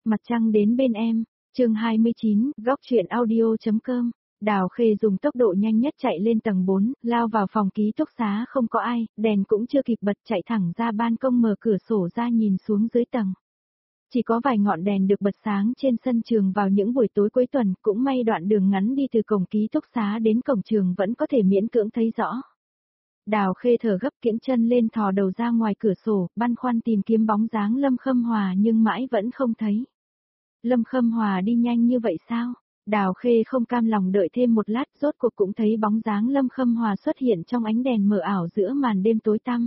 Mặt trăng đến bên em, chương 29, góc truyện audio.com. Đào Khê dùng tốc độ nhanh nhất chạy lên tầng 4, lao vào phòng ký túc xá không có ai, đèn cũng chưa kịp bật, chạy thẳng ra ban công, mở cửa sổ ra nhìn xuống dưới tầng. Chỉ có vài ngọn đèn được bật sáng trên sân trường vào những buổi tối cuối tuần, cũng may đoạn đường ngắn đi từ cổng ký túc xá đến cổng trường vẫn có thể miễn cưỡng thấy rõ. Đào Khê thở gấp, kiễng chân lên, thò đầu ra ngoài cửa sổ, băn khoăn tìm kiếm bóng dáng Lâm Khâm Hòa nhưng mãi vẫn không thấy. Lâm Khâm Hòa đi nhanh như vậy sao? Đào Khê không cam lòng đợi thêm một lát, rốt cuộc cũng thấy bóng dáng Lâm Khâm Hòa xuất hiện trong ánh đèn mờ ảo giữa màn đêm tối tăm.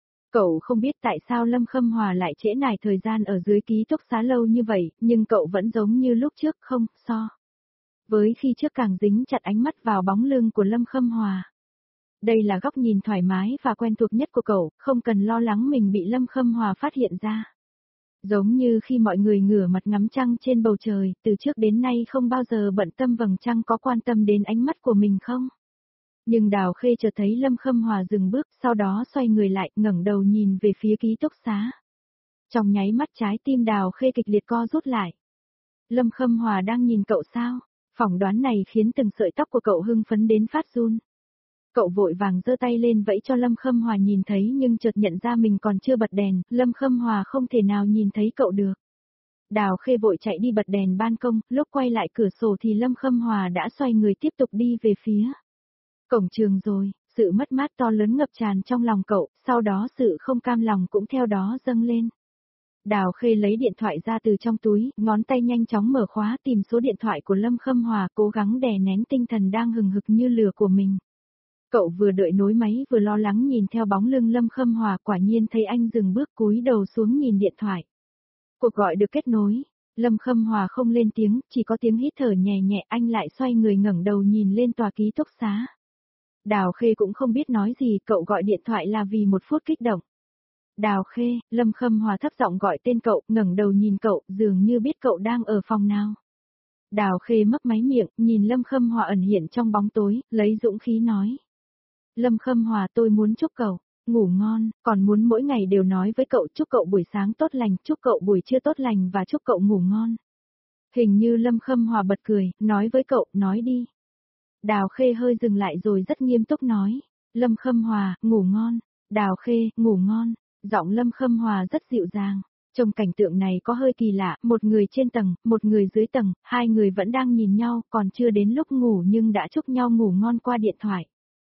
Cậu không biết tại sao Lâm Khâm Hòa lại trễ nải thời gian ở dưới ký túc xá lâu như vậy, nhưng cậu vẫn giống như lúc trước, không so với khi trước càng dính chặt ánh mắt vào bóng lưng của Lâm Khâm Hòa. Đây là góc nhìn thoải mái và quen thuộc nhất của cậu, không cần lo lắng mình bị Lâm Khâm Hòa phát hiện ra. Giống như khi mọi người ngửa mặt ngắm trăng trên bầu trời, từ trước đến nay không bao giờ bận tâm vầng trăng có quan tâm đến ánh mắt của mình không. Nhưng Đào Khê chợt thấy Lâm Khâm Hòa dừng bước, sau đó xoay người lại, ngẩng đầu nhìn về phía ký túc xá. Trong nháy mắt trái tim Đào Khê kịch liệt co rút lại. Lâm Khâm Hòa đang nhìn cậu sao? Phỏng đoán này khiến từng sợi tóc của cậu hưng phấn đến phát run. Cậu vội vàng giơ tay lên vẫy cho Lâm Khâm Hòa nhìn thấy, nhưng chợt nhận ra mình còn chưa bật đèn, Lâm Khâm Hòa không thể nào nhìn thấy cậu được. Đào Khê vội chạy đi bật đèn ban công, lúc quay lại cửa sổ thì Lâm Khâm Hòa đã xoay người tiếp tục đi về phía cổng trường rồi. Sự mất mát to lớn ngập tràn trong lòng cậu, sau đó sự không cam lòng cũng theo đó dâng lên. Đào Khê lấy điện thoại ra từ trong túi, ngón tay nhanh chóng mở khóa tìm số điện thoại của Lâm Khâm Hòa, cố gắng đè nén tinh thần đang hừng hực như lửa của mình. Cậu vừa đợi nối máy vừa lo lắng nhìn theo bóng lưng Lâm Khâm Hòa, quả nhiên thấy anh dừng bước, cúi đầu xuống nhìn điện thoại. Cuộc gọi được kết nối, Lâm Khâm Hòa không lên tiếng, chỉ có tiếng hít thở nhẹ nhẹ, anh lại xoay người ngẩng đầu nhìn lên tòa ký túc xá. Đào Khê cũng không biết nói gì, cậu gọi điện thoại là vì một phút kích động. Đào Khê, Lâm Khâm Hòa thấp giọng gọi tên cậu, ngẩng đầu nhìn cậu, dường như biết cậu đang ở phòng nào. Đào Khê mấp máy miệng, nhìn Lâm Khâm Hòa ẩn hiện trong bóng tối, lấy dũng khí nói. Lâm Khâm Hòa, tôi muốn chúc cậu ngủ ngon, còn muốn mỗi ngày đều nói với cậu chúc cậu buổi sáng tốt lành, chúc cậu buổi trưa tốt lành và chúc cậu ngủ ngon. Hình như Lâm Khâm Hòa bật cười, nói với cậu, nói đi. Đào Khê hơi dừng lại rồi rất nghiêm túc nói. Lâm Khâm Hòa, ngủ ngon. Đào Khê, ngủ ngon. Giọng Lâm Khâm Hòa rất dịu dàng. Trong cảnh tượng này có hơi kỳ lạ, một người trên tầng, một người dưới tầng, hai người vẫn đang nhìn nhau, còn chưa đến lúc ngủ nhưng đã chúc nhau ngủ ngon qua điện thoại.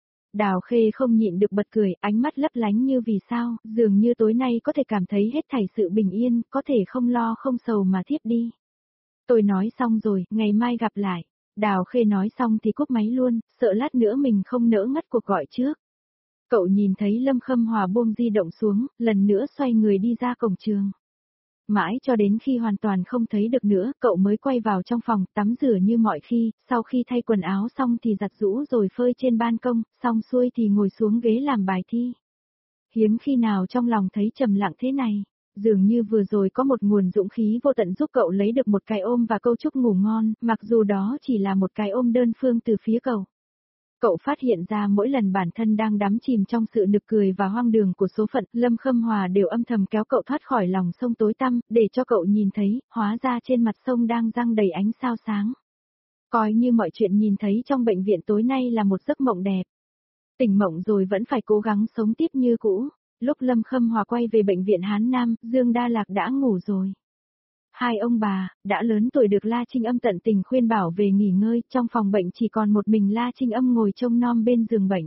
Đào Khê không nhịn được bật cười, ánh mắt lấp lánh như vì sao, dường như tối nay có thể cảm thấy hết thảy sự bình yên, có thể không lo không sầu mà thiếp đi. Tôi nói xong rồi, ngày mai gặp lại. Đào Khê nói xong thì cúp máy luôn, sợ lát nữa mình không nỡ ngắt cuộc gọi trước. Cậu nhìn thấy Lâm Khâm Hòa buông di động xuống, lần nữa xoay người đi ra cổng trường. Mãi cho đến khi hoàn toàn không thấy được nữa, cậu mới quay vào trong phòng, tắm rửa như mọi khi, sau khi thay quần áo xong thì giặt giũ rồi phơi trên ban công, xong xuôi thì ngồi xuống ghế làm bài thi. Hiếm khi nào trong lòng thấy trầm lặng thế này, dường như vừa rồi có một nguồn dũng khí vô tận giúp cậu lấy được một cái ôm và câu chúc ngủ ngon, mặc dù đó chỉ là một cái ôm đơn phương từ phía cậu. Cậu phát hiện ra mỗi lần bản thân đang đắm chìm trong sự nực cười và hoang đường của số phận, Lâm Khâm Hòa đều âm thầm kéo cậu thoát khỏi lòng sông tối tăm, để cho cậu nhìn thấy, hóa ra trên mặt sông đang răng đầy ánh sao sáng. Coi như mọi chuyện nhìn thấy trong bệnh viện tối nay là một giấc mộng đẹp. Tỉnh mộng rồi vẫn phải cố gắng sống tiếp như cũ. Lúc Lâm Khâm Hòa quay về bệnh viện Hán Nam, Dương Đa Lạc đã ngủ rồi. Hai ông bà, đã lớn tuổi được La Trinh Âm tận tình khuyên bảo về nghỉ ngơi, trong phòng bệnh chỉ còn một mình La Trinh Âm ngồi trông nom bên giường bệnh.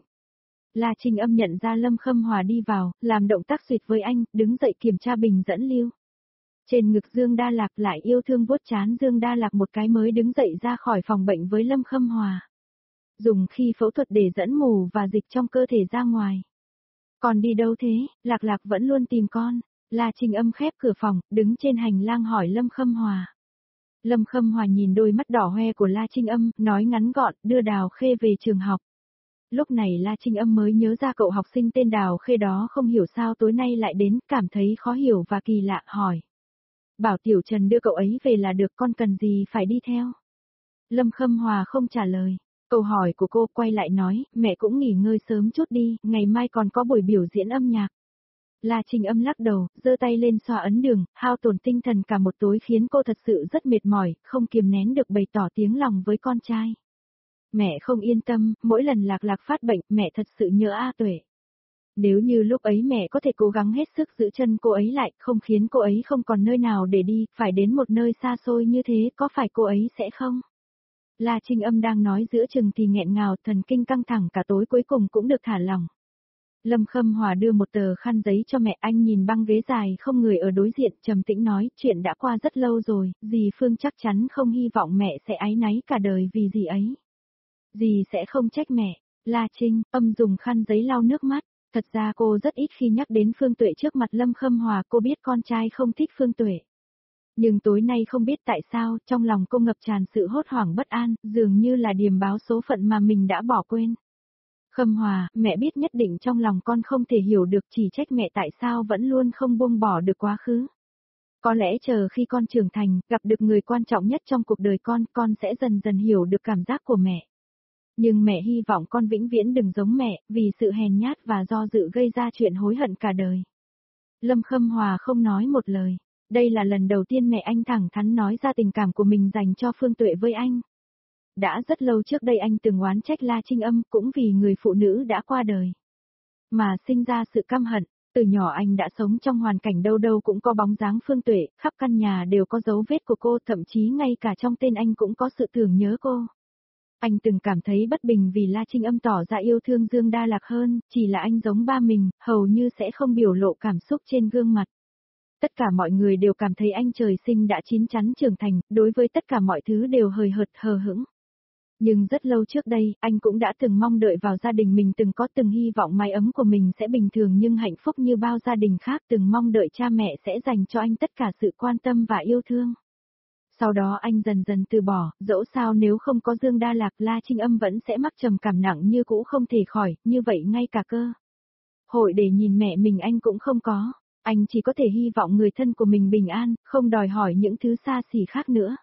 La Trinh Âm nhận ra Lâm Khâm Hòa đi vào, làm động tác xuyệt với anh, đứng dậy kiểm tra bình dẫn lưu. Trên ngực Dương Đa Lạc lại yêu thương vuốt trán Dương Đa Lạc một cái mới đứng dậy ra khỏi phòng bệnh với Lâm Khâm Hòa. Dùng khi phẫu thuật để dẫn mù và dịch trong cơ thể ra ngoài. Con đi đâu thế, Lạc Lạc vẫn luôn tìm con. La Trinh Âm khép cửa phòng, đứng trên hành lang hỏi Lâm Khâm Hòa. Lâm Khâm Hòa nhìn đôi mắt đỏ hoe của La Trinh Âm, nói ngắn gọn, đưa Đào Khê về trường học. Lúc này La Trinh Âm mới nhớ ra cậu học sinh tên Đào Khê đó không hiểu sao tối nay lại đến, cảm thấy khó hiểu và kỳ lạ, hỏi. Bảo Tiểu Trần đưa cậu ấy về là được, con cần gì phải đi theo. Lâm Khâm Hòa không trả lời. Câu hỏi của cô quay lại nói, mẹ cũng nghỉ ngơi sớm chút đi, ngày mai còn có buổi biểu diễn âm nhạc. La Trinh Âm lắc đầu, giơ tay lên xoa ấn đường, hao tổn tinh thần cả một tối khiến cô thật sự rất mệt mỏi, không kiềm nén được bày tỏ tiếng lòng với con trai. Mẹ không yên tâm, mỗi lần Lạc Lạc phát bệnh, mẹ thật sự nhớ A Tuệ. Nếu như lúc ấy mẹ có thể cố gắng hết sức giữ chân cô ấy lại, không khiến cô ấy không còn nơi nào để đi, phải đến một nơi xa xôi như thế, có phải cô ấy sẽ không? La Trinh Âm đang nói giữa chừng thì nghẹn ngào, thần kinh căng thẳng cả tối cuối cùng cũng được thả lỏng. Lâm Khâm Hòa đưa một tờ khăn giấy cho mẹ, anh nhìn băng ghế dài không người ở đối diện, trầm tĩnh nói, chuyện đã qua rất lâu rồi, dì Phương chắc chắn không hy vọng mẹ sẽ áy náy cả đời vì gì ấy. Dì sẽ không trách mẹ. La Trinh Âm dùng khăn giấy lau nước mắt. Thật ra cô rất ít khi nhắc đến Phương Tuệ trước mặt Lâm Khâm Hòa, cô biết con trai không thích Phương Tuệ. Nhưng tối nay không biết tại sao, trong lòng cô ngập tràn sự hốt hoảng bất an, dường như là điềm báo số phận mà mình đã bỏ quên. Khâm Hòa, mẹ biết nhất định trong lòng con không thể hiểu được, chỉ trách mẹ tại sao vẫn luôn không buông bỏ được quá khứ. Có lẽ chờ khi con trưởng thành, gặp được người quan trọng nhất trong cuộc đời con sẽ dần dần hiểu được cảm giác của mẹ. Nhưng mẹ hy vọng con vĩnh viễn đừng giống mẹ, vì sự hèn nhát và do dự gây ra chuyện hối hận cả đời. Lâm Khâm Hòa không nói một lời. Đây là lần đầu tiên mẹ anh thẳng thắn nói ra tình cảm của mình dành cho Phương Tuệ với anh. Đã rất lâu trước đây anh từng oán trách La Trinh Âm cũng vì người phụ nữ đã qua đời. Mà sinh ra sự căm hận, từ nhỏ anh đã sống trong hoàn cảnh đâu đâu cũng có bóng dáng Phương Tuệ, khắp căn nhà đều có dấu vết của cô, thậm chí ngay cả trong tên anh cũng có sự tưởng nhớ cô. Anh từng cảm thấy bất bình vì La Trinh Âm tỏ ra yêu thương Dương Đa Lạc hơn, chỉ là anh giống ba mình, hầu như sẽ không biểu lộ cảm xúc trên gương mặt. Tất cả mọi người đều cảm thấy anh trời sinh đã chín chắn trưởng thành, đối với tất cả mọi thứ đều hời hợt hờ hững. Nhưng rất lâu trước đây, anh cũng đã từng mong đợi vào gia đình mình, từng hy vọng mái ấm của mình sẽ bình thường nhưng hạnh phúc như bao gia đình khác, từng mong đợi cha mẹ sẽ dành cho anh tất cả sự quan tâm và yêu thương. Sau đó anh dần dần từ bỏ, dẫu sao nếu không có Dương Đa Lạc, La Trinh Âm vẫn sẽ mắc trầm cảm nặng như cũ không thể khỏi, như vậy ngay cả cơ hội để nhìn mẹ mình anh cũng không có. Anh chỉ có thể hy vọng người thân của mình bình an, không đòi hỏi những thứ xa xỉ khác nữa.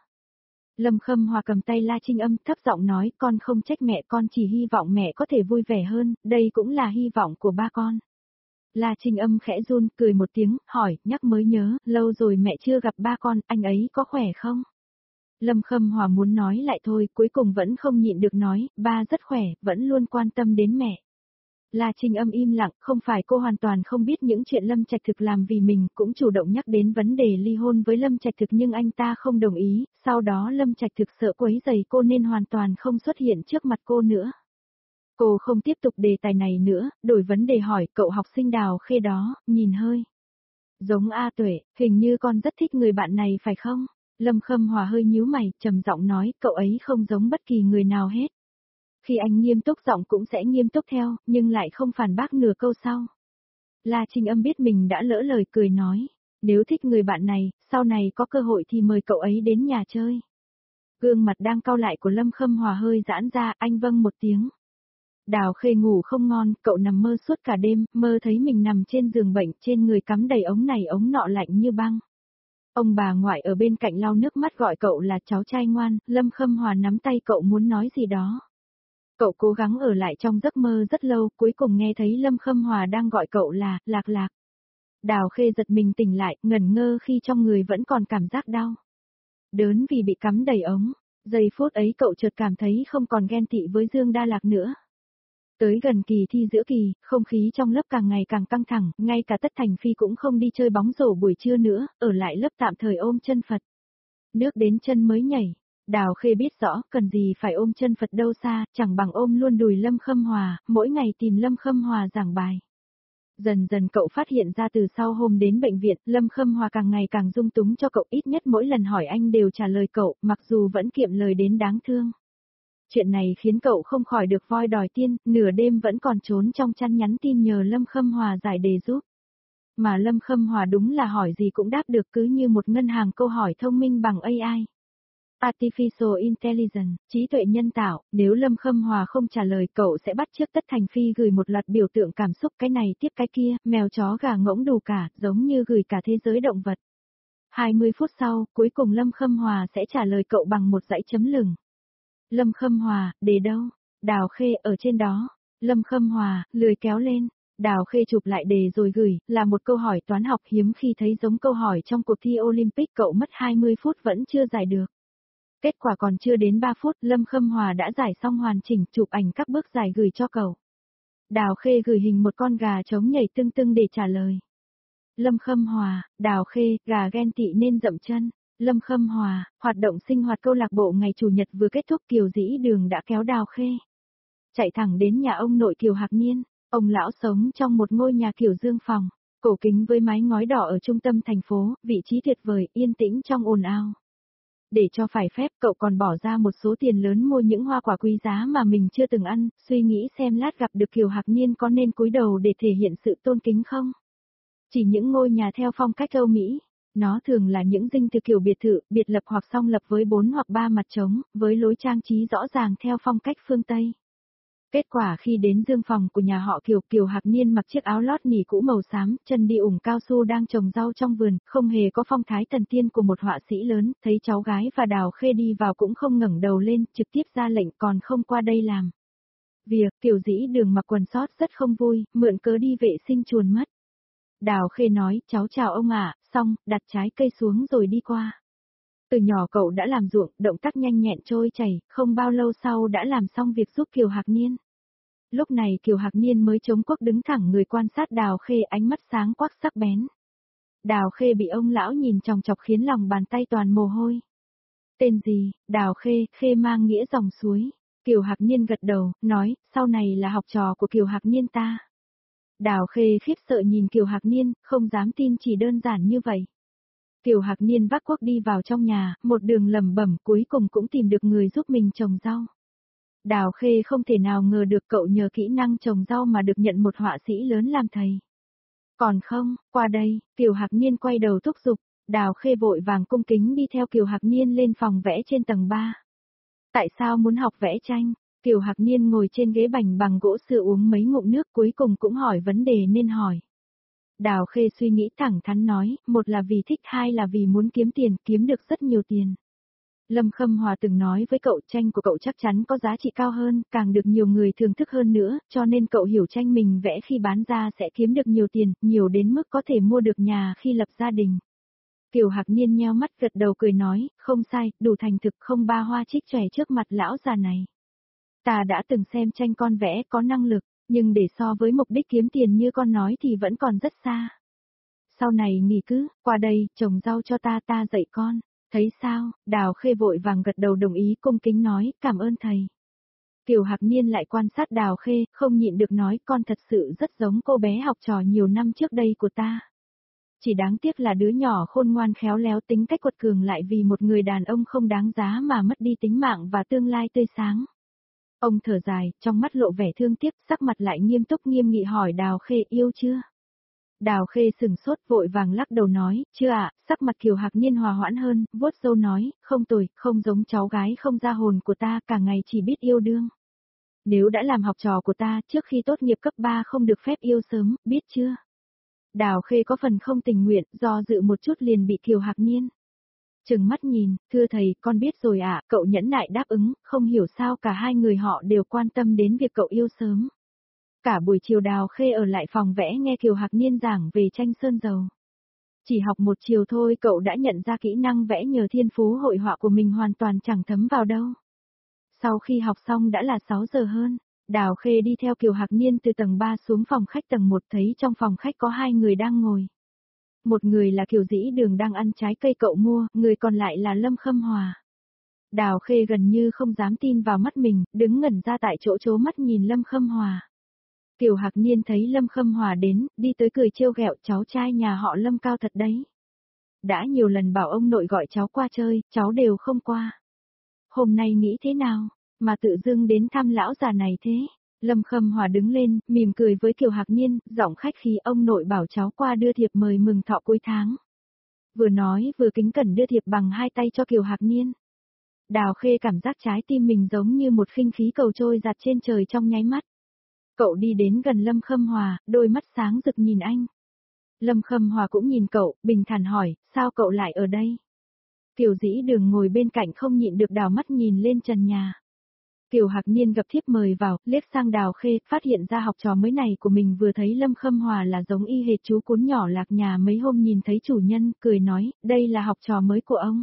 Lâm Khâm Hòa cầm tay La Trinh Âm, thấp giọng nói, con không trách mẹ, con chỉ hy vọng mẹ có thể vui vẻ hơn, đây cũng là hy vọng của ba con. La Trinh Âm khẽ run, cười một tiếng, hỏi, nhắc mới nhớ, lâu rồi mẹ chưa gặp ba con, anh ấy có khỏe không? Lâm Khâm Hòa muốn nói lại thôi, cuối cùng vẫn không nhịn được nói, ba rất khỏe, vẫn luôn quan tâm đến mẹ. La Trinh Âm im lặng, không phải cô hoàn toàn không biết những chuyện Lâm Trạch Thực làm vì mình, cũng chủ động nhắc đến vấn đề ly hôn với Lâm Trạch Thực nhưng anh ta không đồng ý, sau đó Lâm Trạch Thực sợ quấy rầy cô nên hoàn toàn không xuất hiện trước mặt cô nữa. Cô không tiếp tục đề tài này nữa, đổi vấn đề hỏi, cậu học sinh Đào Khê đó, nhìn hơi giống A Tuệ, hình như con rất thích người bạn này phải không? Lâm Khâm Hòa hơi nhíu mày, trầm giọng nói, cậu ấy không giống bất kỳ người nào hết. Khi anh nghiêm túc giọng cũng sẽ nghiêm túc theo, nhưng lại không phản bác nửa câu sau. La Trinh Âm biết mình đã lỡ lời, cười nói, nếu thích người bạn này, sau này có cơ hội thì mời cậu ấy đến nhà chơi. Gương mặt đang cau lại của Lâm Khâm Hòa hơi giãn ra, anh vâng một tiếng. Đào Khê ngủ không ngon, cậu nằm mơ suốt cả đêm, mơ thấy mình nằm trên giường bệnh, trên người cắm đầy ống này ống nọ lạnh như băng. Ông bà ngoại ở bên cạnh lau nước mắt gọi cậu là cháu trai ngoan, Lâm Khâm Hòa nắm tay cậu muốn nói gì đó. Cậu cố gắng ở lại trong giấc mơ rất lâu, cuối cùng nghe thấy Lâm Khâm Hòa đang gọi cậu là, Lạc Lạc. Đào Khê giật mình tỉnh lại, ngẩn ngơ khi trong người vẫn còn cảm giác đau. Đớn vì bị cắm đầy ống, giây phút ấy cậu chợt cảm thấy không còn ghen tị với Dương Đa Lạc nữa. Tới gần kỳ thi giữa kỳ, không khí trong lớp càng ngày càng căng thẳng, ngay cả Tất Thành Phi cũng không đi chơi bóng rổ buổi trưa nữa, ở lại lớp tạm thời ôm chân Phật. Nước đến chân mới nhảy. Đào Khê biết rõ, cần gì phải ôm chân Phật đâu xa, chẳng bằng ôm luôn đùi Lâm Khâm Hòa, mỗi ngày tìm Lâm Khâm Hòa giảng bài. Dần dần cậu phát hiện ra từ sau hôm đến bệnh viện, Lâm Khâm Hòa càng ngày càng dung túng cho cậu, ít nhất mỗi lần hỏi anh đều trả lời cậu, mặc dù vẫn kiệm lời đến đáng thương. Chuyện này khiến cậu không khỏi được voi đòi tiên, nửa đêm vẫn còn trốn trong chăn nhắn tin nhờ Lâm Khâm Hòa giải đề giúp. Mà Lâm Khâm Hòa đúng là hỏi gì cũng đáp được, cứ như một ngân hàng câu hỏi thông minh bằng AI. Artificial Intelligence, trí tuệ nhân tạo, nếu Lâm Khâm Hòa không trả lời cậu sẽ bắt chước Tất Thành Phi gửi một loạt biểu tượng cảm xúc, cái này tiếp cái kia, mèo chó gà ngỗng đủ cả, giống như gửi cả thế giới động vật. 20 phút sau, cuối cùng Lâm Khâm Hòa sẽ trả lời cậu bằng một dãy chấm lửng. Lâm Khâm Hòa, đề đâu? Đào Khê ở trên đó. Lâm Khâm Hòa, lười kéo lên. Đào Khê chụp lại đề rồi gửi, là một câu hỏi toán học hiếm khi thấy giống câu hỏi trong cuộc thi Olympic, cậu mất 20 phút vẫn chưa giải được. Kết quả còn chưa đến 3 phút, Lâm Khâm Hòa đã giải xong hoàn chỉnh, chụp ảnh các bước giải gửi cho cậu. Đào Khê gửi hình một con gà trống nhảy tưng tưng để trả lời. Lâm Khâm Hòa, Đào Khê, gà ghen tị nên dậm chân. Lâm Khâm Hòa, hoạt động sinh hoạt câu lạc bộ ngày Chủ nhật vừa kết thúc, Kiều Dĩ Đường đã kéo Đào Khê chạy thẳng đến nhà ông nội Kiều Hạc Niên. Ông lão sống trong một ngôi nhà kiểu dương phòng, cổ kính với mái ngói đỏ ở trung tâm thành phố, vị trí tuyệt vời, yên tĩnh trong ồn ào. Để cho phải phép, cậu còn bỏ ra một số tiền lớn mua những hoa quả quý giá mà mình chưa từng ăn, suy nghĩ xem lát gặp được Kiều Hạc Niên có nên cúi đầu để thể hiện sự tôn kính không. Chỉ những ngôi nhà theo phong cách Âu Mỹ, nó thường là những dinh thự kiểu biệt thự, biệt lập hoặc song lập với 4 hoặc 3 mặt trống, với lối trang trí rõ ràng theo phong cách phương Tây. Kết quả khi đến dương phòng của nhà họ Kiều, Kiều Hạc Niên mặc chiếc áo lót nỉ cũ màu xám, chân đi ủng cao su đang trồng rau trong vườn, không hề có phong thái thần tiên của một họa sĩ lớn, thấy cháu gái và Đào Khê đi vào cũng không ngẩng đầu lên, trực tiếp ra lệnh còn không qua đây làm việc. Kiều Dĩ Đường mặc quần sót rất không vui, mượn cớ đi vệ sinh chuồn mất. Đào Khê nói, cháu chào ông ạ, xong, đặt trái cây xuống rồi đi qua. Từ nhỏ cậu đã làm ruộng, động tác nhanh nhẹn trôi chảy, không bao lâu sau đã làm xong việc giúp Kiều Hạc Niên. Lúc này Kiều Hạc Niên mới chống quốc đứng thẳng người quan sát Đào Khê, ánh mắt sáng quắc sắc bén. Đào Khê bị ông lão nhìn chòng chọc khiến lòng bàn tay toàn mồ hôi. Tên gì? Đào Khê, Khê mang nghĩa dòng suối. Kiều Hạc Niên gật đầu, nói, sau này là học trò của Kiều Hạc Niên ta. Đào Khê khiếp sợ nhìn Kiều Hạc Niên, không dám tin chỉ đơn giản như vậy. Kiều Hạc Niên vác cuốc đi vào trong nhà, một đường lẩm bẩm, cuối cùng cũng tìm được người giúp mình trồng rau. Đào Khê không thể nào ngờ được cậu nhờ kỹ năng trồng rau mà được nhận một họa sĩ lớn làm thầy. Còn không, qua đây, Kiều Hạc Niên quay đầu thúc giục, Đào Khê vội vàng cung kính đi theo Kiều Hạc Niên lên phòng vẽ trên tầng 3. Tại sao muốn học vẽ tranh? Kiều Hạc Niên ngồi trên ghế bành bằng gỗ sữa uống mấy ngụm nước, cuối cùng cũng hỏi vấn đề nên hỏi. Đào Khê suy nghĩ thẳng thắn nói, một là vì thích, hai là vì muốn kiếm tiền, kiếm được rất nhiều tiền. Lâm Khâm Hòa từng nói với cậu tranh của cậu chắc chắn có giá trị cao hơn, càng được nhiều người thưởng thức hơn nữa, cho nên cậu hiểu tranh mình vẽ khi bán ra sẽ kiếm được nhiều tiền, nhiều đến mức có thể mua được nhà khi lập gia đình. Kiều Hạc Niên nheo mắt gật đầu cười nói, không sai, đủ thành thực, không ba hoa trích chòe trước mặt lão già này. Ta đã từng xem tranh con vẽ có năng lực, nhưng để so với mục đích kiếm tiền như con nói thì vẫn còn rất xa. Sau này nghỉ cứ, qua đây, trồng rau cho ta dạy con. Thấy sao? Đào Khê vội vàng gật đầu đồng ý, cung kính nói, cảm ơn thầy. Kiều Hạc Niên lại quan sát Đào Khê, không nhịn được nói, con thật sự rất giống cô bé học trò nhiều năm trước đây của ta. Chỉ đáng tiếc là đứa nhỏ khôn ngoan khéo léo, tính cách quật cường, lại vì một người đàn ông không đáng giá mà mất đi tính mạng và tương lai tươi sáng. Ông thở dài, trong mắt lộ vẻ thương tiếc, sắc mặt lại nghiêm túc nghiêm nghị hỏi Đào Khê, yêu chưa? Đào Khê sừng sốt, vội vàng lắc đầu nói, chưa ạ. Sắc mặt Kiều Hạc Niên hòa hoãn hơn, vuốt râu nói, không tồi, không giống cháu gái không ra hồn của ta, cả ngày chỉ biết yêu đương. Nếu đã làm học trò của ta, trước khi tốt nghiệp cấp 3 không được phép yêu sớm, biết chưa? Đào Khê có phần không tình nguyện, do dự một chút liền bị Kiều Hạc Niên trừng mắt nhìn, thưa thầy, con biết rồi ạ. Cậu nhẫn nại đáp ứng, không hiểu sao cả hai người họ đều quan tâm đến việc cậu yêu sớm. Cả buổi chiều Đào Khê ở lại phòng vẽ nghe Kiều Hạc Niên giảng về tranh sơn dầu. Chỉ học một chiều thôi cậu đã nhận ra kỹ năng vẽ nhờ thiên phú hội họa của mình hoàn toàn chẳng thấm vào đâu. Sau khi học xong đã là 6 giờ hơn, Đào Khê đi theo Kiều Hạc Niên từ tầng 3 xuống phòng khách tầng 1, thấy trong phòng khách có hai người đang ngồi. Một người là Kiều Dĩ Đường đang ăn trái cây cậu mua, người còn lại là Lâm Khâm Hòa. Đào Khê gần như không dám tin vào mắt mình, đứng ngẩn ra tại chỗ trố mắt nhìn Lâm Khâm Hòa. Kiều Hạc Niên thấy Lâm Khâm Hòa đến, đi tới cười trêu ghẹo, cháu trai nhà họ Lâm cao thật đấy. Đã nhiều lần bảo ông nội gọi cháu qua chơi, cháu đều không qua. Hôm nay nghĩ thế nào, mà tự dưng đến thăm lão già này thế? Lâm Khâm Hòa đứng lên, mỉm cười với Kiều Hạc Niên, giọng khách khí, ông nội bảo cháu qua đưa thiệp mời mừng thọ cuối tháng. Vừa nói vừa kính cẩn đưa thiệp bằng hai tay cho Kiều Hạc Niên. Đào Khê cảm giác trái tim mình giống như một khinh khí cầu trôi giạt trên trời trong nháy mắt. Cậu đi đến gần Lâm Khâm Hòa, đôi mắt sáng rực nhìn anh. Lâm Khâm Hòa cũng nhìn cậu, bình thản hỏi, sao cậu lại ở đây? Kiều Dĩ Đường ngồi bên cạnh không nhịn được đảo mắt nhìn lên trần nhà. Kiều Hạc Niên gặp thiếp mời vào, liếc sang Đào Khê, phát hiện ra học trò mới này của mình vừa thấy Lâm Khâm Hòa là giống y hệt chú cún nhỏ Lạc nhà mấy hôm nhìn thấy chủ nhân, cười nói, đây là học trò mới của ông.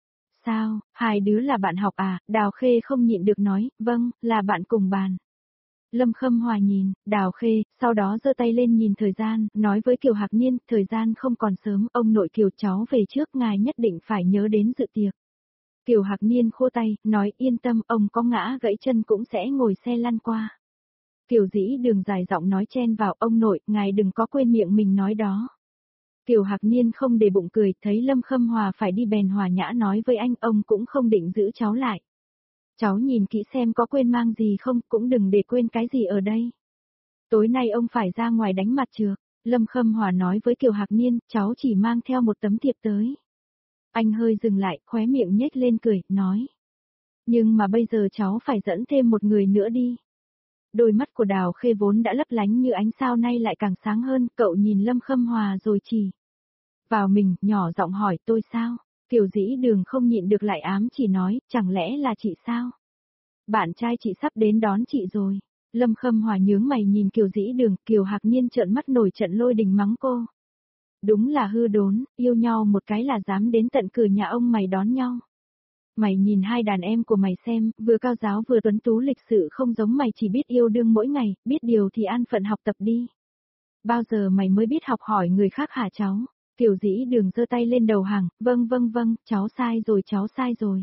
Sao, hai đứa là bạn học à? Đào Khê không nhịn được nói, vâng, là bạn cùng bàn. Lâm Khâm Hòa nhìn, Đào Khê, sau đó giơ tay lên nhìn thời gian, nói với Kiều Hạc Niên, thời gian không còn sớm, ông nội Kiều cháu về trước, ngài nhất định phải nhớ đến dự tiệc. Kiều Hạc Niên khô tay, nói yên tâm, ông có ngã gãy chân cũng sẽ ngồi xe lăn qua. Kiều Dĩ Đường dài giọng nói chen vào, ông nội, ngài đừng có quên miệng mình nói đó. Kiều Hạc Niên không để bụng cười, thấy Lâm Khâm Hòa phải đi bèn hòa nhã nói với anh, ông cũng không định giữ cháu lại. Cháu nhìn kỹ xem có quên mang gì không, cũng đừng để quên cái gì ở đây. Tối nay ông phải ra ngoài đánh mặt trược. Lâm Khâm Hòa nói với Kiều Hạc Niên, cháu chỉ mang theo một tấm thiệp tới. Anh hơi dừng lại, khóe miệng nhếch lên cười, nói. Nhưng mà bây giờ cháu phải dẫn thêm một người nữa đi. Đôi mắt của Đào Khê vốn đã lấp lánh như ánh sao nay lại càng sáng hơn, cậu nhìn Lâm Khâm Hòa rồi chỉ vào mình, nhỏ giọng hỏi tôi sao? Kiều Dĩ Đường không nhịn được lại ám chỉ nói, chẳng lẽ là chị sao? Bạn trai chị sắp đến đón chị rồi. Lâm Khâm Hòa nhướng mày nhìn Kiều Dĩ Đường, Kiều Hạc Niên trợn mắt nổi trận lôi đình mắng cô. Đúng là hư đốn, yêu nhau một cái là dám đến tận cửa nhà ông mày đón nhau. Mày nhìn hai đàn em của mày xem, vừa cao giáo vừa tuấn tú lịch sự không giống mày chỉ biết yêu đương mỗi ngày, biết điều thì an phận học tập đi. Bao giờ mày mới biết học hỏi người khác hả cháu? Kiều Dĩ Đường giơ tay lên đầu hàng, vâng, cháu sai rồi.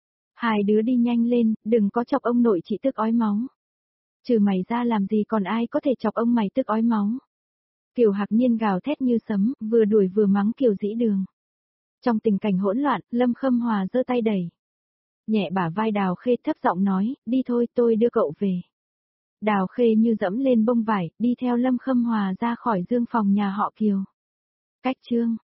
Hai đứa đi nhanh lên, đừng có chọc ông nội chị tức ói máu. Trừ mày ra làm gì còn ai có thể chọc ông mày tức ói máu. Kiều Hạc Niên gào thét như sấm, vừa đuổi vừa mắng Kiều Dĩ Đường. Trong tình cảnh hỗn loạn, Lâm Khâm Hòa giơ tay đẩy nhẹ bả vai Đào Khê, thấp giọng nói, đi thôi tôi đưa cậu về. Đào Khê như dẫm lên bông vải, đi theo Lâm Khâm Hòa ra khỏi dương phòng nhà họ Kiều. Cách chương